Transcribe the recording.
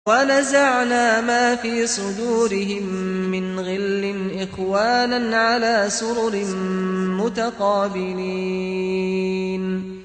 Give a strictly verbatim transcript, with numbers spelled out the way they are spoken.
وَنَزَعْنَا مَا فِي صُدُورِهِم مِّنْ غِلٍّ إِخْوَانًا عَلَىٰ سُرُرٍ مُّتَقَابِلِينَ